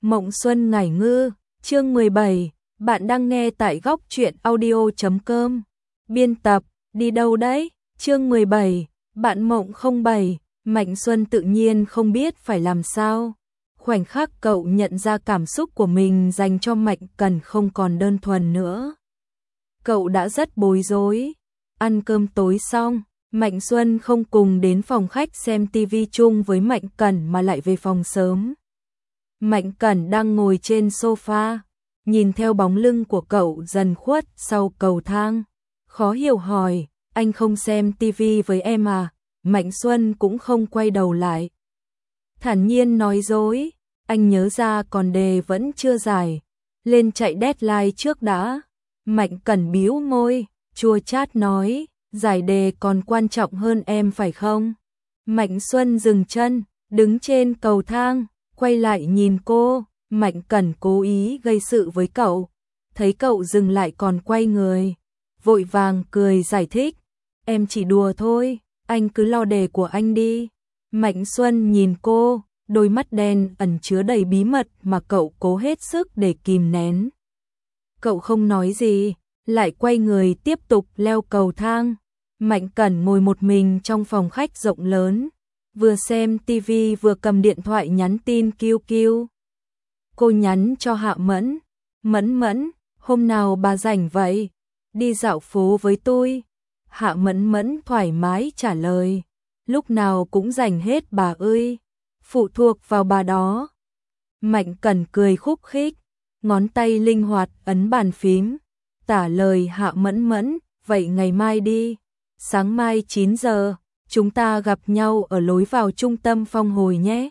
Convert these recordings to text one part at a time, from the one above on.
Mộng Xuân Ngải Ngư, chương 17, bạn đang nghe tại góc truyện audio.com. Biên tập, đi đâu đấy? Chương 17, bạn mộng không bảy, Mạnh Xuân tự nhiên không biết phải làm sao. Khoảnh khắc cậu nhận ra cảm xúc của mình dành cho Mạnh Cẩn không còn đơn thuần nữa. Cậu đã rất bối rối. Ăn cơm tối xong, Mạnh Xuân không cùng đến phòng khách xem tivi chung với Mạnh Cẩn mà lại về phòng sớm. Mạnh Cẩn đang ngồi trên sofa, nhìn theo bóng lưng của cậu dần khuất sau cầu thang. Khó hiểu hỏi, anh không xem tivi với em à? Mạnh Xuân cũng không quay đầu lại. Thản nhiên nói dối, anh nhớ ra còn đề vẫn chưa giải, lên chạy deadline trước đã. Mạnh Cẩn bĩu môi, chua chát nói, giải đề còn quan trọng hơn em phải không? Mạnh Xuân dừng chân, đứng trên cầu thang, quay lại nhìn cô. Mạnh Cẩn cố ý gây sự với cậu, thấy cậu dừng lại còn quay người, vội vàng cười giải thích, em chỉ đùa thôi, anh cứ lo đề của anh đi. Mạnh Xuân nhìn cô, đôi mắt đen ẩn chứa đầy bí mật mà cậu cố hết sức để kìm nén. Cậu không nói gì, lại quay người tiếp tục leo cầu thang. Mạnh Cẩn ngồi một mình trong phòng khách rộng lớn, vừa xem tivi vừa cầm điện thoại nhắn tin QQ. Cô nhắn cho Hạ Mẫn, Mẫn Mẫn, hôm nào bà rảnh vậy? Đi dạo phố với tôi. Hạ Mẫn Mẫn thoải mái trả lời, lúc nào cũng rảnh hết bà ơi, phụ thuộc vào bà đó. Mạnh Cẩn cười khúc khích, ngón tay linh hoạt ấn bàn phím, tả lời Hạ Mẫn Mẫn, vậy ngày mai đi, sáng mai 9 giờ, chúng ta gặp nhau ở lối vào trung tâm Phong Hồi nhé.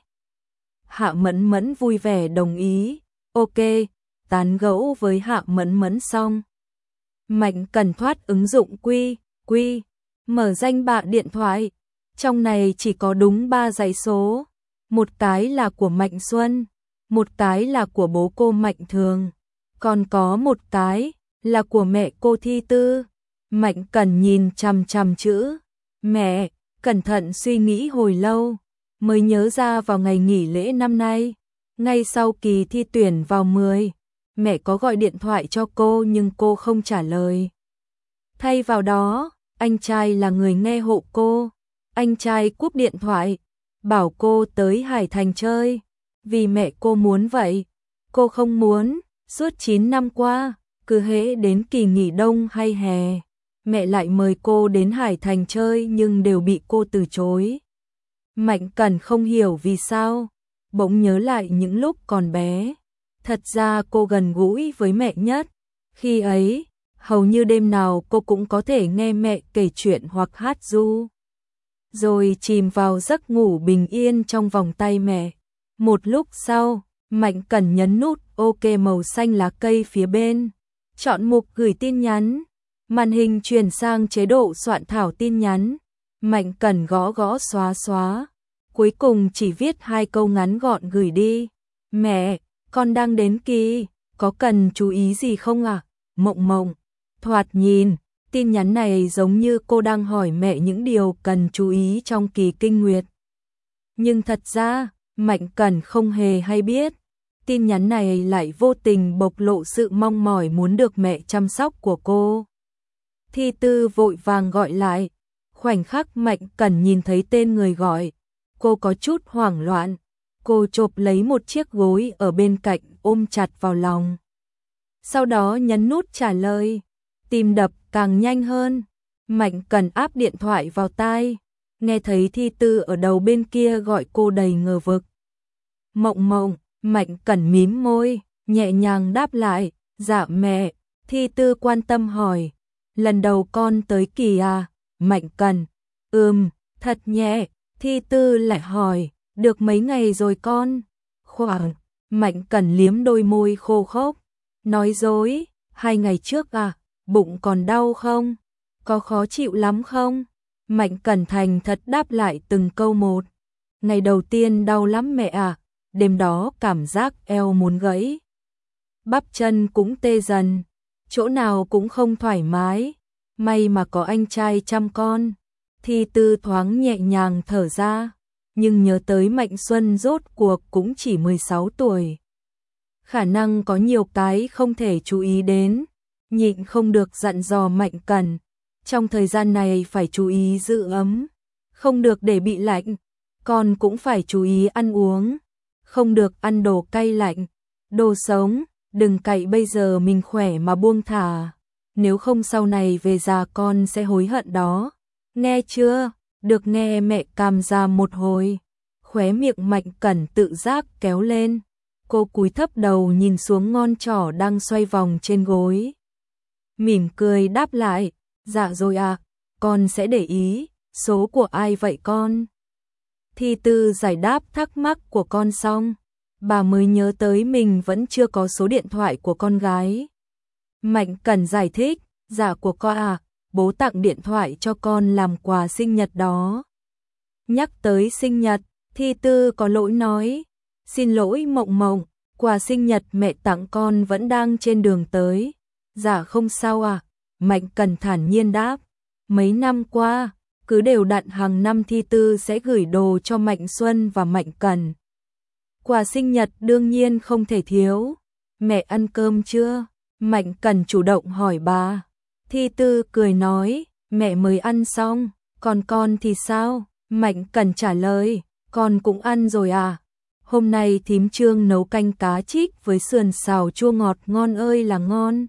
Hạ Mẫn Mẫn vui vẻ đồng ý, ok, tán gẫu với Hạ Mẫn Mẫn xong. Mạnh Cẩn thoát ứng dụng quy, mở danh bạ điện thoại, trong này chỉ có đúng 3 dãy số, một cái là của Mạnh Xuân, một cái là của bố cô Mạnh Thường, còn có một cái là của mẹ cô Thi Tư. Mạnh Cẩn nhìn chằm chằm chữ mẹ, cẩn thận suy nghĩ hồi lâu, mới nhớ ra vào ngày nghỉ lễ năm nay, ngay sau kỳ thi tuyển vào 10, mẹ có gọi điện thoại cho cô nhưng cô không trả lời. Thay vào đó, anh trai là người nghe hộ cô. Anh trai cúp điện thoại, bảo cô tới Hải Thành chơi, vì mẹ cô muốn vậy. Cô không muốn, suốt 9 năm qua, cứ hễ đến kỳ nghỉ đông hay hè, mẹ lại mời cô đến Hải Thành chơi nhưng đều bị cô từ chối. Mạnh Cẩn không hiểu vì sao, bỗng nhớ lại những lúc còn bé. Thật ra cô gần gũi với mẹ nhất. Khi ấy, hầu như đêm nào cô cũng có thể nghe mẹ kể chuyện hoặc hát ru, rồi chìm vào giấc ngủ bình yên trong vòng tay mẹ. Một lúc sau, Mạnh Cẩn nhấn nút OK màu xanh lá cây phía bên, chọn mục gửi tin nhắn. Màn hình chuyển sang chế độ soạn thảo tin nhắn. Mạnh Cẩn gõ gõ xóa xóa, cuối cùng chỉ viết 2 câu ngắn gọn gửi đi. Mẹ, con đang đến kỳ, có cần chú ý gì không ạ? Mộng Mộng. Thoạt nhìn, tin nhắn này giống như cô đang hỏi mẹ những điều cần chú ý trong kỳ kinh nguyệt. Nhưng thật ra, Mạnh Cẩn không hề hay biết, tin nhắn này lại vô tình bộc lộ sự mong mỏi muốn được mẹ chăm sóc của cô. Thi Tư vội vàng gọi lại, khoảnh khắc Mạnh Cẩn nhìn thấy tên người gọi, cô có chút hoảng loạn, cô chộp lấy một chiếc gối ở bên cạnh ôm chặt vào lòng. Sau đó nhấn nút trả lời, tim đập càng nhanh hơn. Mạnh Cẩn áp điện thoại vào tai, nghe thấy Thi Tư ở đầu bên kia gọi cô đầy ngờ vực. Mộng Mộng. Mạnh Cẩn mím môi, nhẹ nhàng đáp lại, dạ mẹ. Thi Tư quan tâm hỏi, lần đầu con tới kỳ à? Mạnh Cẩn, thật nhẹ. Thi Tư lại hỏi, được mấy ngày rồi con? Khoảng. Mạnh Cẩn liếm đôi môi khô khốc, nói dối, 2 ngày trước à? Bụng còn đau không? Có khó chịu lắm không? Mạnh Cẩn thành thật đáp lại từng câu một. Ngày đầu tiên đau lắm mẹ à, đêm đó cảm giác eo muốn gãy. Bắp chân cũng tê dần, chỗ nào cũng không thoải mái, may mà có anh trai chăm con. Thi Tư thoáng nhẹ nhàng thở ra, nhưng nhớ tới Mạnh Xuân rốt cuộc cũng chỉ 16 tuổi. khả năng có nhiều cái không thể chú ý đến, nhịn không được dặn dò Mạnh Cẩn, trong thời gian này phải chú ý giữ ấm, không được để bị lạnh, con cũng phải chú ý ăn uống, không được ăn đồ cay lạnh, đồ sống, đừng cậy bây giờ mình khỏe mà buông thả, nếu không sau này về già con sẽ hối hận đó, nghe chưa? Được nghe mẹ càm ràm một hồi, khóe miệng Mạnh Cẩn tự giác kéo lên, cô cúi thấp đầu nhìn xuống ngón trỏ đang xoay vòng trên gối. Mỉm cười đáp lại, dạ rồi ạ, con sẽ để ý, số của ai vậy con? Thi Tư giải đáp thắc mắc của con xong, bà mới nhớ tới mình vẫn chưa có số điện thoại của con gái. Mạnh Cẩn giải thích, dạ của con à, bố tặng điện thoại cho con làm quà sinh nhật đó. Nhắc tới sinh nhật, Thi Tư có lỗi nói, xin lỗi Mộng Mộng, quà sinh nhật mẹ tặng con vẫn đang trên đường tới. Dạ không sao à, Mạnh Cẩn thản nhiên đáp, mấy năm qua, cứ đều đặn hàng năm Thi Tư sẽ gửi đồ cho Mạnh Xuân và Mạnh Cẩn. Quà sinh nhật đương nhiên không thể thiếu, mẹ ăn cơm chưa? Mạnh Cẩn chủ động hỏi bà. Thi Tư cười nói, mẹ mới ăn xong, còn con thì sao? Mạnh Cẩn trả lời, con cũng ăn rồi à. Hôm nay thím Trương nấu canh cá trích với sườn xào chua ngọt ngon ơi là ngon.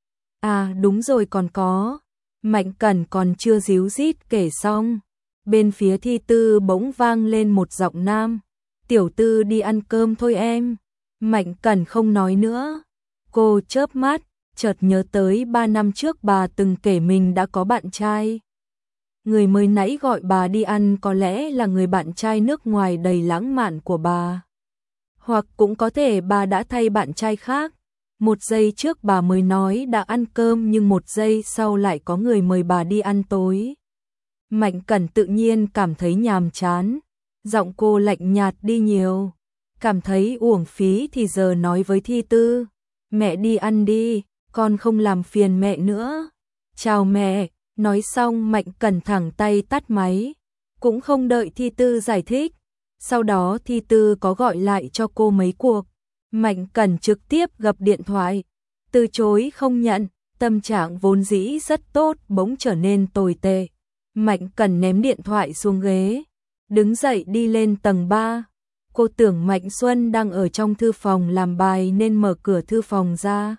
À đúng rồi còn có. Mạnh Cẩn còn chưa díu dít kể xong. Bên phía Thi Tư bỗng vang lên một giọng nam. Tiểu Tư đi ăn cơm thôi em. Mạnh Cẩn không nói nữa. Cô chớp mắt, chợt nhớ tới 3 năm trước bà từng kể mình đã có bạn trai. Người mới nãy gọi bà đi ăn có lẽ là người bạn trai nước ngoài đầy lãng mạn của bà. Hoặc cũng có thể bà đã thay bạn trai khác. Một giây trước bà mới nói đã ăn cơm nhưng một giây sau lại có người mời bà đi ăn tối. Mạnh Cẩn tự nhiên cảm thấy nhàm chán. Giọng cô lạnh nhạt đi nhiều. Cảm thấy uổng phí thì giờ nói với Thi Tư. Mẹ đi ăn đi, con không làm phiền mẹ nữa. Chào mẹ. Nói xong Mạnh Cẩn thẳng tay tắt máy, cũng không đợi Thi Tư giải thích. Sau đó Thi Tư có gọi lại cho cô mấy cuộc. Mạnh Cẩn trực tiếp gập điện thoại, từ chối không nhận, tâm trạng vốn dĩ rất tốt bỗng trở nên tồi tệ. Mạnh Cẩn ném điện thoại xuống ghế, đứng dậy đi lên tầng 3. Cô tưởng Mạnh Xuân đang ở trong thư phòng làm bài nên mở cửa thư phòng ra.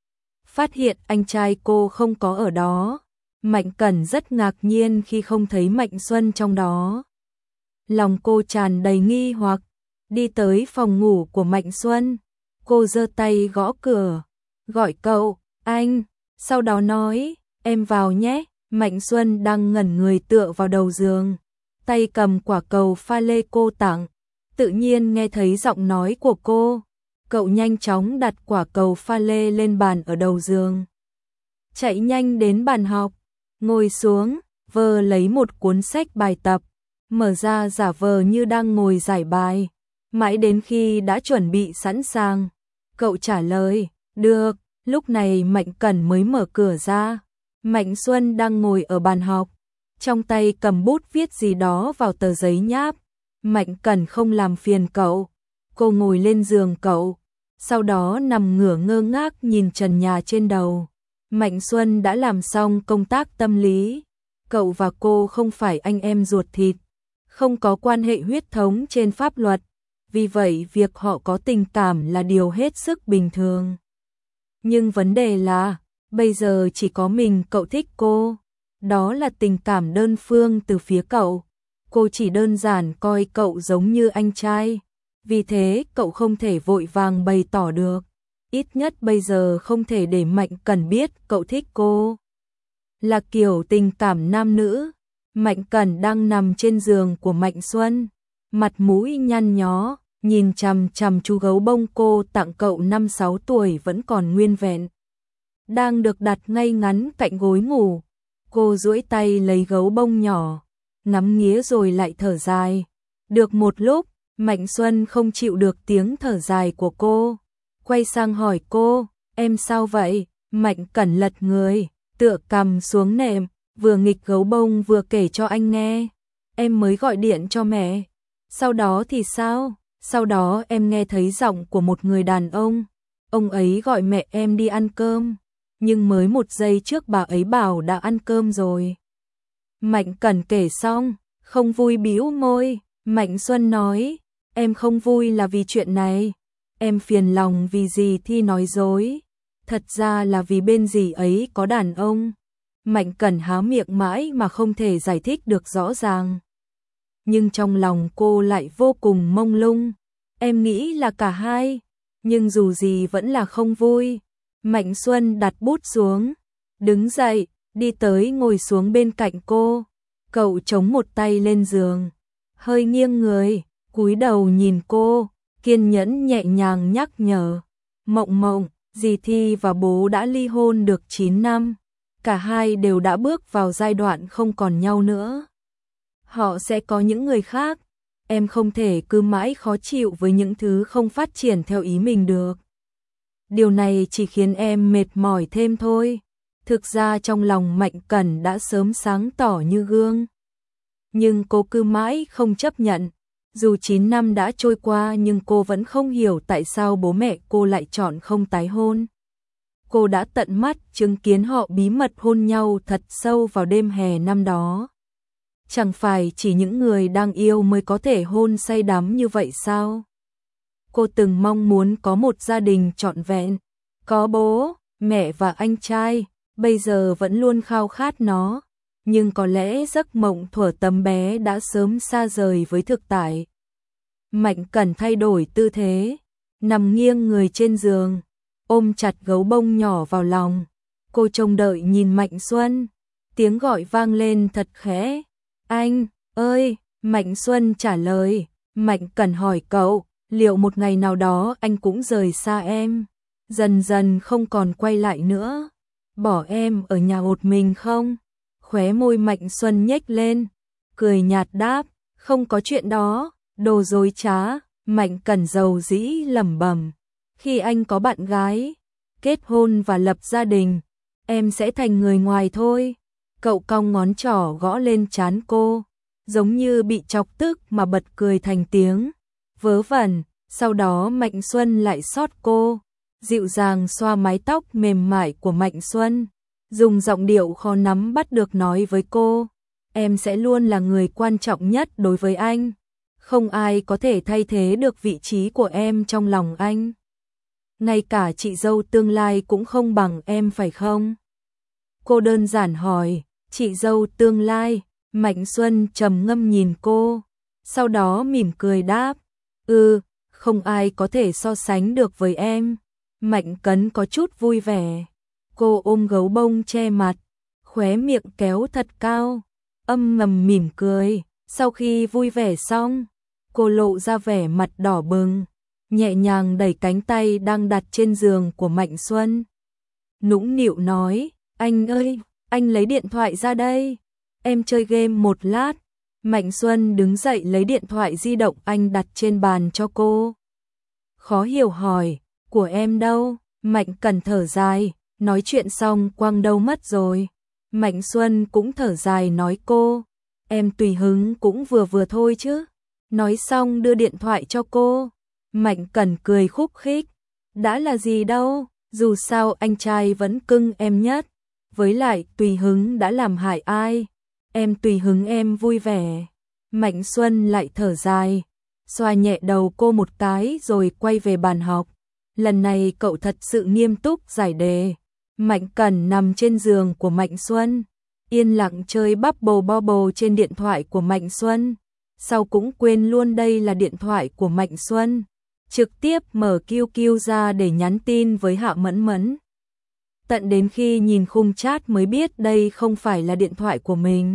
Phát hiện anh trai cô không có ở đó. Mạnh Cẩn rất ngạc nhiên khi không thấy Mạnh Xuân trong đó. Lòng cô tràn đầy nghi hoặc, đi tới phòng ngủ của Mạnh Xuân. Cô giơ tay gõ cửa, gọi cậu, anh, sau đó nói, em vào nhé. Mạnh Xuân đang ngẩn người tựa vào đầu giường, tay cầm quả cầu pha lê cô tặng. Tự nhiên nghe thấy giọng nói của cô, cậu nhanh chóng đặt quả cầu pha lê lên bàn ở đầu giường. Chạy nhanh đến bàn học. Ngồi xuống, vờ lấy một cuốn sách bài tập, mở ra giả vờ như đang ngồi giải bài, mãi đến khi đã chuẩn bị sẵn sàng. Cậu trả lời, được, lúc này Mạnh Cẩn mới mở cửa ra. Mạnh Xuân đang ngồi ở bàn học, trong tay cầm bút viết gì đó vào tờ giấy nháp. Mạnh Cẩn không làm phiền cậu, cô ngồi lên giường cậu, sau đó nằm ngửa ngơ ngác nhìn trần nhà trên đầu. Mạnh Xuân đã làm xong công tác tâm lý. Cậu và cô không phải anh em ruột thịt, không có quan hệ huyết thống trên pháp luật, vì vậy việc họ có tình cảm là điều hết sức bình thường. Nhưng vấn đề là, bây giờ chỉ có mình cậu thích cô, đó là tình cảm đơn phương từ phía cậu. Cô chỉ đơn giản coi cậu giống như anh trai, vì thế cậu không thể vội vàng bày tỏ được. Ít nhất bây giờ không thể để Mạnh Cẩn biết cậu thích cô. Là kiểu tình cảm nam nữ. Mạnh Cẩn đang nằm trên giường của Mạnh Xuân, mặt mũi nhăn nhó, nhìn chằm chằm chú gấu bông cô tặng cậu 5-6 tuổi vẫn còn nguyên vẹn. Đang được đặt ngay ngắn cạnh gối ngủ. Cô duỗi tay lấy gấu bông nhỏ, ngắm nghía rồi lại thở dài. Được một lúc, Mạnh Xuân không chịu được tiếng thở dài của cô. Quay sang hỏi cô, em sao vậy? Mạnh Cẩn lật người, tựa cằm xuống nệm, vừa nghịch gấu bông vừa kể cho anh nghe. Em mới gọi điện cho mẹ. Sau đó thì sao? Sau đó em nghe thấy giọng của một người đàn ông, ông ấy gọi mẹ em đi ăn cơm, nhưng mới 1 giây trước bà ấy bảo đã ăn cơm rồi. Mạnh Cẩn kể xong, không vui bĩu môi, Mạnh Xuân nói, em không vui là vì chuyện này, em phiền lòng vì dì Thi nói dối, thật ra là vì bên dì ấy có đàn ông. Mạnh Cẩn há miệng mãi mà không thể giải thích được rõ ràng. Nhưng trong lòng cô lại vô cùng mông lung, em nghĩ là cả hai, nhưng dù gì vẫn là không vui. Mạnh Xuân đặt bút xuống, đứng dậy, đi tới ngồi xuống bên cạnh cô. Cậu chống một tay lên giường, hơi nghiêng người, cúi đầu nhìn cô, kiên nhẫn nhẹ nhàng nhắc nhở. Mộng Mộng, dì Thi và bố đã ly hôn được 9 năm. Cả hai đều đã bước vào giai đoạn không còn nhau nữa. Họ sẽ có những người khác. Em không thể cứ mãi khó chịu với những thứ không phát triển theo ý mình được. Điều này chỉ khiến em mệt mỏi thêm thôi. Thực ra trong lòng Mạnh Cẩn đã sớm sáng tỏ như gương. Nhưng cô cứ mãi không chấp nhận. Dù 9 năm đã trôi qua nhưng cô vẫn không hiểu tại sao bố mẹ cô lại chọn không tái hôn. Cô đã tận mắt chứng kiến họ bí mật hôn nhau thật sâu vào đêm hè năm đó. Chẳng phải chỉ những người đang yêu mới có thể hôn say đắm như vậy sao? Cô từng mong muốn có một gia đình trọn vẹn, có bố, mẹ và anh trai, bây giờ vẫn luôn khao khát nó. Nhưng có lẽ giấc mộng thuở tấm bé đã sớm xa rời với thực tại. Mạnh Cẩn thay đổi tư thế, nằm nghiêng người trên giường, ôm chặt gấu bông nhỏ vào lòng. Cô trông đợi nhìn Mạnh Xuân. Tiếng gọi vang lên thật khẽ. Anh, ơi, Mạnh Xuân trả lời. Mạnh Cẩn hỏi cậu, liệu một ngày nào đó anh cũng rời xa em, dần dần không còn quay lại nữa, bỏ em ở nhà một mình không? Khóe môi Mạnh Xuân nhếch lên, cười nhạt đáp, không có chuyện đó, đồ dối trá. Mạnh Cẩn dầu dĩ lẩm bẩm, khi anh có bạn gái, kết hôn và lập gia đình, em sẽ thành người ngoài thôi. Cậu cong ngón trỏ gõ lên trán cô, giống như bị chọc tức mà bật cười thành tiếng. Vớ vẩn, sau đó Mạnh Xuân lại xót cô, dịu dàng xoa mái tóc mềm mại của Mạnh Xuân, dùng giọng điệu khó nắm bắt được nói với cô, em sẽ luôn là người quan trọng nhất đối với anh. Không ai có thể thay thế được vị trí của em trong lòng anh. Ngay cả chị dâu tương lai cũng không bằng em phải không? Cô đơn giản hỏi, chị dâu tương lai. Mạnh Xuân trầm ngâm nhìn cô, sau đó mỉm cười đáp, không ai có thể so sánh được với em. Mạnh Cẩn có chút vui vẻ. Cô ôm gấu bông che mặt, khóe miệng kéo thật cao, âm ngầm mỉm cười. Sau khi vui vẻ xong, cô lộ ra vẻ mặt đỏ bừng, nhẹ nhàng đẩy cánh tay đang đặt trên giường của Mạnh Xuân. Nũng nịu nói, anh ơi, anh lấy điện thoại ra đây, em chơi game một lát. Mạnh Xuân đứng dậy lấy điện thoại di động anh đặt trên bàn cho cô. Khó hiểu hỏi, của em đâu? Mạnh Cẩn thở dài, nói chuyện xong quăng đâu mất rồi. Mạnh Xuân cũng thở dài nói cô, em tùy hứng cũng vừa vừa thôi chứ. Nói xong đưa điện thoại cho cô. Mạnh Cẩn cười khúc khích, đã là gì đâu, dù sao anh trai vẫn cưng em nhất. Với lại tùy hứng đã làm hại ai, em tùy hứng em vui vẻ. Mạnh Xuân lại thở dài, xoa nhẹ đầu cô một cái rồi quay về bàn học. Lần này cậu thật sự nghiêm túc giải đề. Mạnh Cẩn nằm trên giường của Mạnh Xuân, yên lặng chơi Bubble trên điện thoại của Mạnh Xuân. Sau cũng quên luôn đây là điện thoại của Mạnh Xuân, trực tiếp mở QQ ra để nhắn tin với Hạ Mẫn Mẫn. Tận đến khi nhìn khung chat mới biết đây không phải là điện thoại của mình.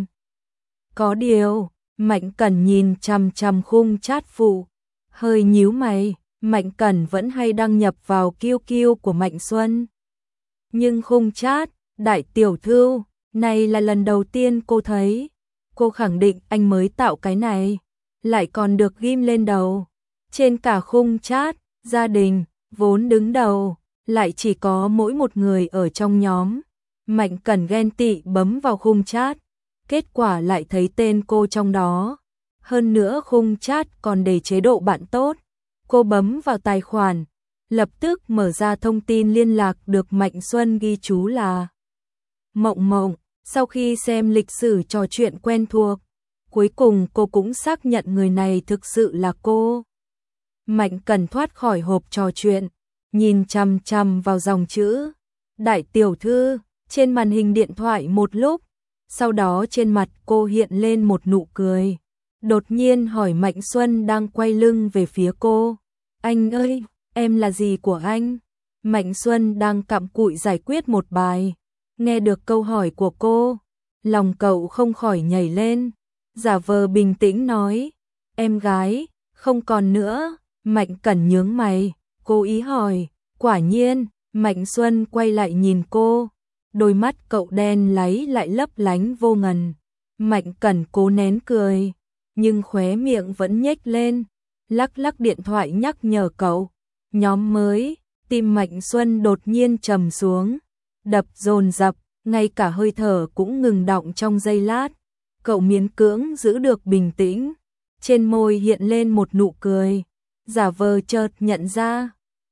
Có điều, Mạnh Cẩn nhìn chằm chằm khung chat phụ, hơi nhíu mày. Mạnh Cẩn vẫn hay đăng nhập vào QQ của Mạnh Xuân. Nhưng khung chat, đại tiểu thư, này là lần đầu tiên cô thấy. Cô khẳng định anh mới tạo cái này, lại còn được ghim lên đầu. Trên cả khung chat, gia đình, vốn đứng đầu, lại chỉ có mỗi một người ở trong nhóm. Mạnh Cẩn ghen tị bấm vào khung chat, kết quả lại thấy tên cô trong đó. Hơn nữa khung chat còn để chế độ bạn tốt. Cô bấm vào tài khoản, lập tức mở ra thông tin liên lạc được Mạnh Xuân ghi chú là Mộng Mộng. Sau khi xem lịch sử trò chuyện quen thuộc, cuối cùng cô cũng xác nhận người này thực sự là cô. Mạnh Cẩn thoát khỏi hộp trò chuyện, nhìn chằm chằm vào dòng chữ Đại tiểu thư trên màn hình điện thoại một lúc, sau đó trên mặt cô hiện lên một nụ cười. Đột nhiên hỏi Mạnh Xuân đang quay lưng về phía cô. Anh ơi, em là gì của anh? Mạnh Xuân đang cặm cụi giải quyết một bài. Nghe được câu hỏi của cô, lòng cậu không khỏi nhảy lên. Giả vờ bình tĩnh nói, em gái, không còn nữa. Mạnh Cẩn nhướng mày, cố ý hỏi. Quả nhiên, Mạnh Xuân quay lại nhìn cô. Đôi mắt cậu đen láy lại lấp lánh vô ngần. Mạnh Cẩn cố nén cười, nhưng khóe miệng vẫn nhếch lên, lắc lắc điện thoại nhắc nhở cậu. Nhóm mới, tim Mạnh Xuân đột nhiên trầm xuống, đập dồn dập, ngay cả hơi thở cũng ngừng đọng trong giây lát. Cậu miễn cưỡng giữ được bình tĩnh, trên môi hiện lên một nụ cười, giả vờ chợt nhận ra.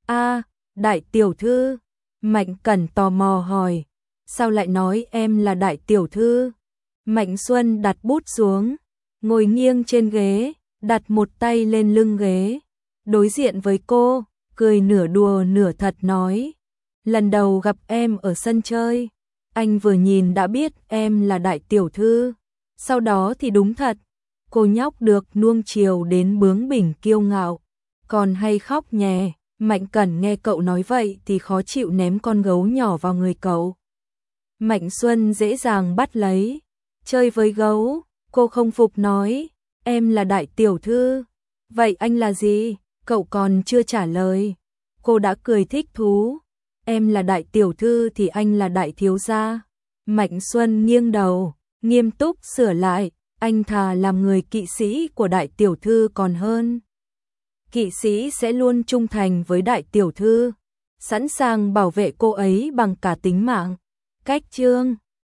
Đại tiểu thư. Mạnh Cẩn tò mò hỏi, sao lại nói em là đại tiểu thư? Mạnh Xuân đặt bút xuống, ngồi nghiêng trên ghế, đặt một tay lên lưng ghế, đối diện với cô, cười nửa đùa nửa thật nói, lần đầu gặp em ở sân chơi, anh vừa nhìn đã biết em là đại tiểu thư, sau đó thì đúng thật, cô nhóc được nuông chiều đến bướng bỉnh kiêu ngạo, còn hay khóc nhè. Mạnh Cẩn nghe cậu nói vậy thì khó chịu ném con gấu nhỏ vào người cậu. Mạnh Xuân dễ dàng bắt lấy, chơi với gấu, cô không phục nói, em là đại tiểu thư, vậy anh là gì? Cậu còn chưa trả lời, cô đã cười thích thú, em là đại tiểu thư thì anh là đại thiếu gia. Mạnh Xuân nghiêng đầu, nghiêm túc sửa lại, anh thà làm người kỵ sĩ của đại tiểu thư còn hơn. Kỵ sĩ sẽ luôn trung thành với đại tiểu thư, sẵn sàng bảo vệ cô ấy bằng cả tính mạng. Cách chương